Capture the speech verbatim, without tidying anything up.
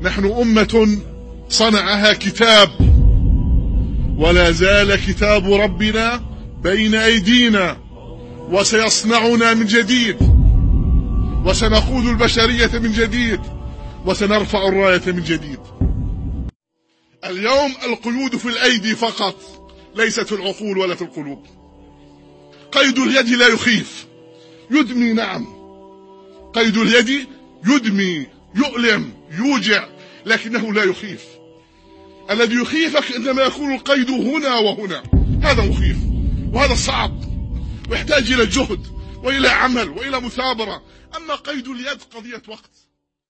نحن أمة صنعها كتاب، ولا زال كتاب ربنا بين أيدينا، وسيصنعنا من جديد، وسنقود البشرية من جديد، وسنرفع الراية من جديد. اليوم القيود في الأيدي فقط، ليست في العقول ولا في القلوب. قيد اليد لا يخيف، يدمي، نعم، قيد اليد يدمي، يؤلم، يوجع، لكنه لا يخيف. الذي يخيفك إنما يكون القيد هنا وهنا، هذا مخيف، وهذا صعب، ويحتاج إلى جهد وإلى عمل وإلى مثابرة. أما قيد اليد قضية وقت.